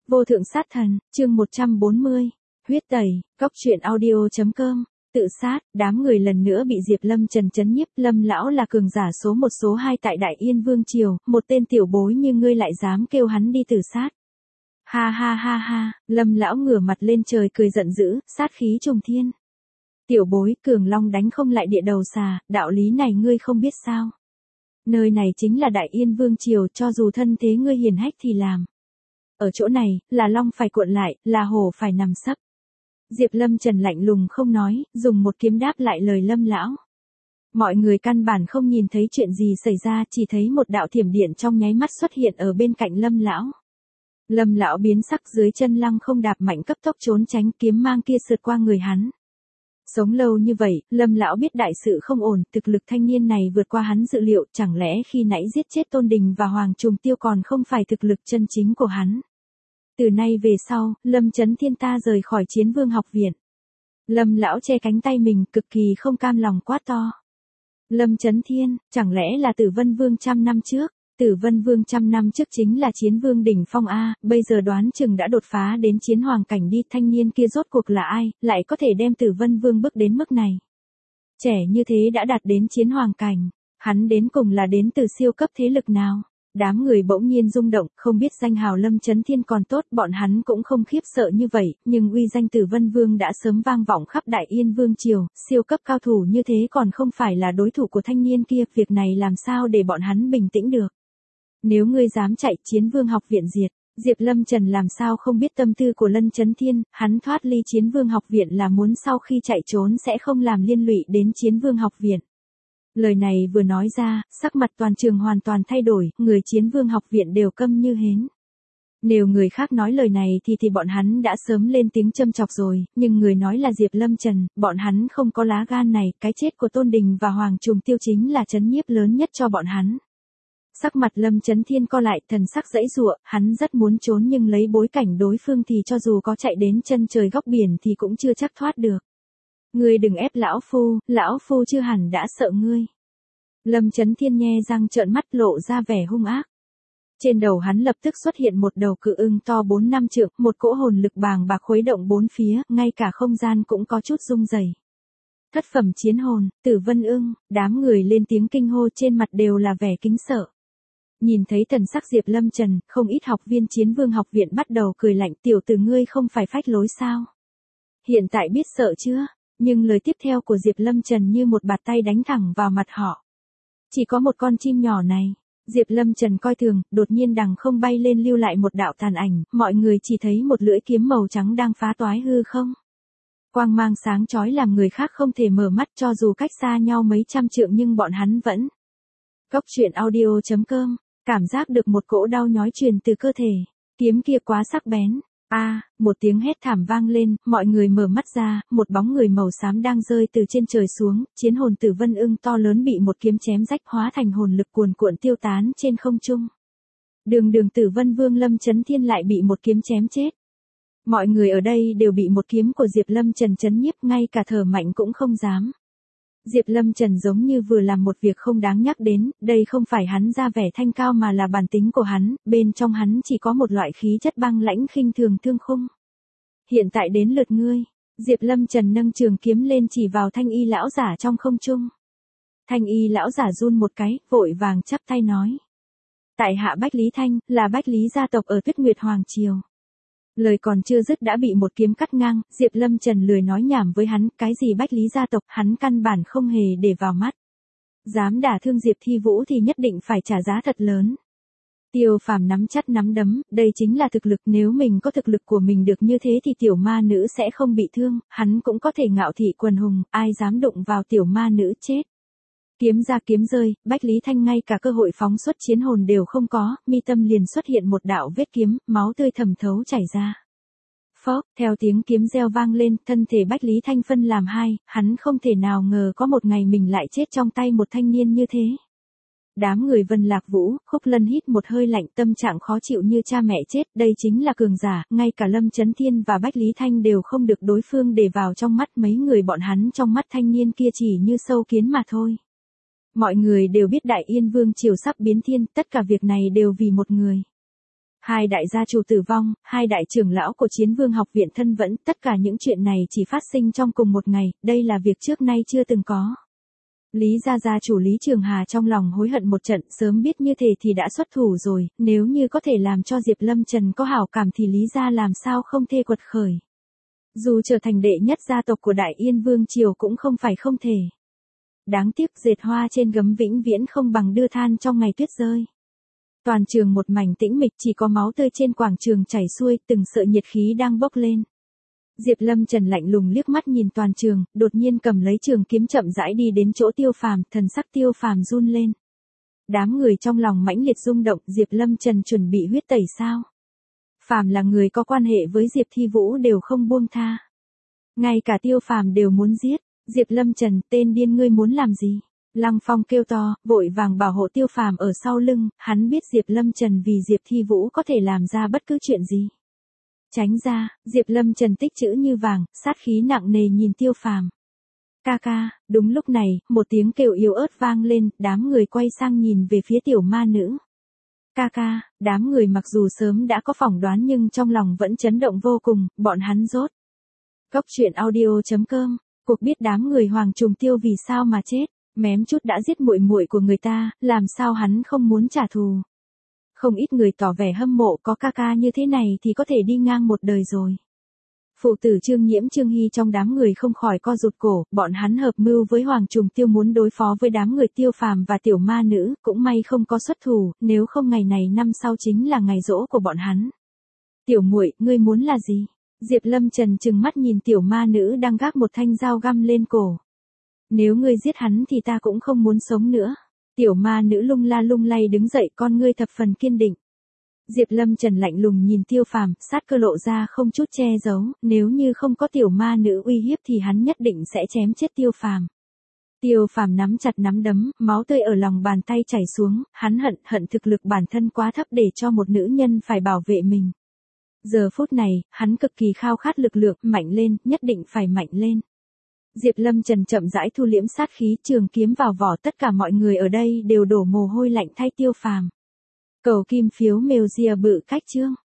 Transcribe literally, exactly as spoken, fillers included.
Vô thượng sát thần, chương một trăm bốn mươi. Huyết tẩy, cóc truyện audio chấm com. Tự sát, đám người lần nữa bị Diệp Lâm Trần chấn nhiếp. Lâm lão là cường giả số một số hai tại Đại Yên Vương Triều, một tên tiểu bối như ngươi lại dám kêu hắn đi tự sát. Ha ha ha ha, Lâm lão ngửa mặt lên trời cười giận dữ, sát khí trùng thiên. Tiểu bối, cường long đánh không lại địa đầu xà, đạo lý này ngươi không biết sao? Nơi này chính là Đại Yên Vương Triều, cho dù thân thế ngươi hiển hách thì làm. Ở chỗ này, là long phải cuộn lại, là hổ phải nằm sấp. Diệp Lâm Trần lạnh lùng không nói, dùng một kiếm đáp lại lời Lâm lão. Mọi người căn bản không nhìn thấy chuyện gì xảy ra, chỉ thấy một đạo thiểm điện trong nháy mắt xuất hiện ở bên cạnh Lâm lão. Lâm lão biến sắc, dưới chân lăng không đạp mạnh cấp tốc trốn tránh, kiếm mang kia sượt qua người hắn. Sống lâu như vậy, Lâm lão biết đại sự không ổn, thực lực thanh niên này vượt qua hắn dự liệu, chẳng lẽ khi nãy giết chết Tôn Đình và Hoàng Trùng Tiêu còn không phải thực lực chân chính của hắn. Từ nay về sau, Lâm Chấn Thiên ta rời khỏi Chiến Vương học viện. Lâm lão che cánh tay mình, cực kỳ không cam lòng quát to. Lâm Chấn Thiên, chẳng lẽ là Tử Vân Vương trăm năm trước? Tử Vân Vương trăm năm trước chính là Chiến Vương đỉnh phong a, bây giờ đoán chừng đã đột phá đến Chiến Hoàng cảnh đi, thanh niên kia rốt cuộc là ai, lại có thể đem Tử Vân Vương bước đến mức này. Trẻ như thế đã đạt đến Chiến Hoàng cảnh, hắn đến cùng là đến từ siêu cấp thế lực nào? Đám người bỗng nhiên rung động, không biết danh hào Lâm Chấn Thiên còn tốt, bọn hắn cũng không khiếp sợ như vậy, nhưng uy danh Tử Vân Vương đã sớm vang vọng khắp Đại Yên Vương Triều, siêu cấp cao thủ như thế còn không phải là đối thủ của thanh niên kia, việc này làm sao để bọn hắn bình tĩnh được. Nếu ngươi dám chạy, Chiến Vương học viện diệt. Diệp Lâm Trần làm sao không biết tâm tư của Lâm Chấn Thiên, hắn thoát ly Chiến Vương học viện là muốn sau khi chạy trốn sẽ không làm liên lụy đến Chiến Vương học viện. Lời này vừa nói ra, sắc mặt toàn trường hoàn toàn thay đổi, người Chiến Vương học viện đều câm như hến. Nếu người khác nói lời này thì thì bọn hắn đã sớm lên tiếng châm chọc rồi, nhưng người nói là Diệp Lâm Trần, bọn hắn không có lá gan này, cái chết của Tôn Đình và Hoàng Trùng Tiêu chính là trấn nhiếp lớn nhất cho bọn hắn. Sắc mặt Lâm Chấn Thiên co lại, thần sắc dãy giụa, hắn rất muốn trốn nhưng lấy bối cảnh đối phương thì cho dù có chạy đến chân trời góc biển thì cũng chưa chắc thoát được. Ngươi đừng ép lão phu, lão phu chưa hẳn đã sợ ngươi. Lâm Chấn Thiên nhe răng trợn mắt lộ ra vẻ hung ác. Trên đầu hắn lập tức xuất hiện một đầu cự ưng to bốn năm trượng, một cỗ hồn lực bàng bạc khuấy động bốn phía, ngay cả không gian cũng có chút rung rẩy. Thất phẩm chiến hồn, Tử Vân ưng, đám người lên tiếng kinh hô, trên mặt đều là vẻ kính sợ. Nhìn thấy thần sắc Diệp Lâm Trần, không ít học viên Chiến Vương học viện bắt đầu cười lạnh, tiểu tử ngươi không phải phách lối sao? Hiện tại biết sợ chưa? Nhưng lời tiếp theo của Diệp Lâm Trần như một bạt tay đánh thẳng vào mặt họ. Chỉ có một con chim nhỏ này. Diệp Lâm Trần coi thường, đột nhiên đằng không bay lên lưu lại một đạo tàn ảnh, mọi người chỉ thấy một lưỡi kiếm màu trắng đang phá toái hư không. Quang mang sáng chói làm người khác không thể mở mắt, cho dù cách xa nhau mấy trăm trượng nhưng bọn hắn vẫn. Cóc truyện audio chấm com. Cảm giác được một cỗ đau nhói truyền từ cơ thể. Kiếm kia quá sắc bén. A, à, một tiếng hét thảm vang lên, mọi người mở mắt ra, một bóng người màu xám đang rơi từ trên trời xuống, chiến hồn Tử Vân ưng to lớn bị một kiếm chém rách hóa thành hồn lực cuồn cuộn tiêu tán trên không trung. Đường đường Tử Vân Vương Lâm Chấn Thiên lại bị một kiếm chém chết. Mọi người ở đây đều bị một kiếm của Diệp Lâm Trần chấn nhiếp, ngay cả thở mạnh cũng không dám. Diệp Lâm Trần giống như vừa làm một việc không đáng nhắc đến, đây không phải hắn ra vẻ thanh cao mà là bản tính của hắn, bên trong hắn chỉ có một loại khí chất băng lãnh khinh thường thương khung. Hiện tại đến lượt ngươi. Diệp Lâm Trần nâng trường kiếm lên chỉ vào Thanh Y lão giả trong không trung. Thanh Y lão giả run một cái, vội vàng chắp tay nói. Tại hạ Bách Lý Thanh, là Bách Lý gia tộc ở Tuyết Nguyệt Hoàng Triều. Lời còn chưa dứt đã bị một kiếm cắt ngang, Diệp Lâm Trần lười nói nhảm với hắn, cái gì Bách Lý gia tộc, hắn căn bản không hề để vào mắt. Dám đả thương Diệp Thi Vũ thì nhất định phải trả giá thật lớn. Tiêu Phàm nắm chặt nắm đấm, đây chính là thực lực, nếu mình có thực lực của mình được như thế thì tiểu ma nữ sẽ không bị thương, hắn cũng có thể ngạo thị quần hùng, ai dám đụng vào tiểu ma nữ chết. Kiếm ra kiếm rơi, Bách Lý Thanh ngay cả cơ hội phóng xuất chiến hồn đều không có, mi tâm liền xuất hiện một đạo vết kiếm, máu tươi thẩm thấu chảy ra. Phốc, theo tiếng kiếm reo vang lên, thân thể Bách Lý Thanh phân làm hai, hắn không thể nào ngờ có một ngày mình lại chết trong tay một thanh niên như thế. Đám người Vân Lạc Vũ, Khúc Lân hít một hơi lạnh, tâm trạng khó chịu như cha mẹ chết, đây chính là cường giả, ngay cả Lâm Chấn Thiên và Bách Lý Thanh đều không được đối phương để vào trong mắt, mấy người bọn hắn trong mắt thanh niên kia chỉ như sâu kiến mà thôi. Mọi người đều biết Đại Yên Vương Triều sắp biến thiên, tất cả việc này đều vì một người. hai đại gia chủ tử vong, hai đại trưởng lão của Chiến Vương học viện thân vẫn, tất cả những chuyện này chỉ phát sinh trong cùng một ngày, đây là việc trước nay chưa từng có. Lý gia gia chủ Lý Trường Hà trong lòng hối hận một trận, sớm biết như thế thì đã xuất thủ rồi, nếu như có thể làm cho Diệp Lâm Trần có hảo cảm thì Lý gia làm sao không thê quật khởi. Dù trở thành đệ nhất gia tộc của Đại Yên Vương Triều cũng không phải không thể. Đáng tiếc dệt hoa trên gấm vĩnh viễn không bằng đưa than trong ngày tuyết rơi. Toàn trường một mảnh tĩnh mịch, chỉ có máu tươi trên quảng trường chảy xuôi, từng sợi nhiệt khí đang bốc lên. Diệp Lâm Trần lạnh lùng liếc mắt nhìn toàn trường, đột nhiên cầm lấy trường kiếm chậm rãi đi đến chỗ Tiêu Phàm, thần sắc Tiêu Phàm run lên. Đám người trong lòng mãnh liệt rung động, Diệp Lâm Trần chuẩn bị huyết tẩy sao? Phàm là người có quan hệ với Diệp Thi Vũ đều không buông tha. Ngay cả Tiêu Phàm đều muốn giết. Diệp Lâm Trần, tên điên ngươi muốn làm gì? Lăng Phong kêu to, vội vàng bảo hộ Tiêu Phàm ở sau lưng, hắn biết Diệp Lâm Trần vì Diệp Thi Vũ có thể làm ra bất cứ chuyện gì. Tránh ra, Diệp Lâm Trần tích chữ như vàng, sát khí nặng nề nhìn Tiêu Phàm. Ca ca, đúng lúc này, một tiếng kêu yếu ớt vang lên, đám người quay sang nhìn về phía tiểu ma nữ. Ca ca, đám người mặc dù sớm đã có phỏng đoán nhưng trong lòng vẫn chấn động vô cùng, bọn hắn rốt. Góc truyện audio chấm com, cuộc biết đám người Hoàng Trùng Tiêu vì sao mà chết, mém chút đã giết muội muội của người ta, làm sao hắn không muốn trả thù. Không ít người tỏ vẻ hâm mộ, có ca ca như thế này thì có thể đi ngang một đời rồi. Phụ tử Trương Nhiễm Trương Hy trong đám người không khỏi co rụt cổ, bọn hắn hợp mưu với Hoàng Trùng Tiêu muốn đối phó với đám người Tiêu Phàm và tiểu ma nữ, cũng may không có xuất thủ, nếu không ngày này năm sau chính là ngày giỗ của bọn hắn. Tiểu muội, ngươi muốn là gì? Diệp Lâm Trần trừng mắt nhìn tiểu ma nữ đang gác một thanh dao găm lên cổ. Nếu ngươi giết hắn thì ta cũng không muốn sống nữa. Tiểu ma nữ lung la lung lay đứng dậy, con ngươi thập phần kiên định. Diệp Lâm Trần lạnh lùng nhìn Tiêu Phàm, sát cơ lộ ra không chút che giấu, nếu như không có tiểu ma nữ uy hiếp thì hắn nhất định sẽ chém chết Tiêu Phàm. Tiêu Phàm nắm chặt nắm đấm, máu tươi ở lòng bàn tay chảy xuống, hắn hận hận thực lực bản thân quá thấp để cho một nữ nhân phải bảo vệ mình. Giờ phút này, hắn cực kỳ khao khát lực lượng, mạnh lên, nhất định phải mạnh lên. Diệp Lâm Trần chậm rãi thu liễm sát khí, trường kiếm vào vỏ, tất cả mọi người ở đây đều đổ mồ hôi lạnh thay Tiêu Phàm. Cầu kim phiếu Mèo Rìa Bự Cách chương.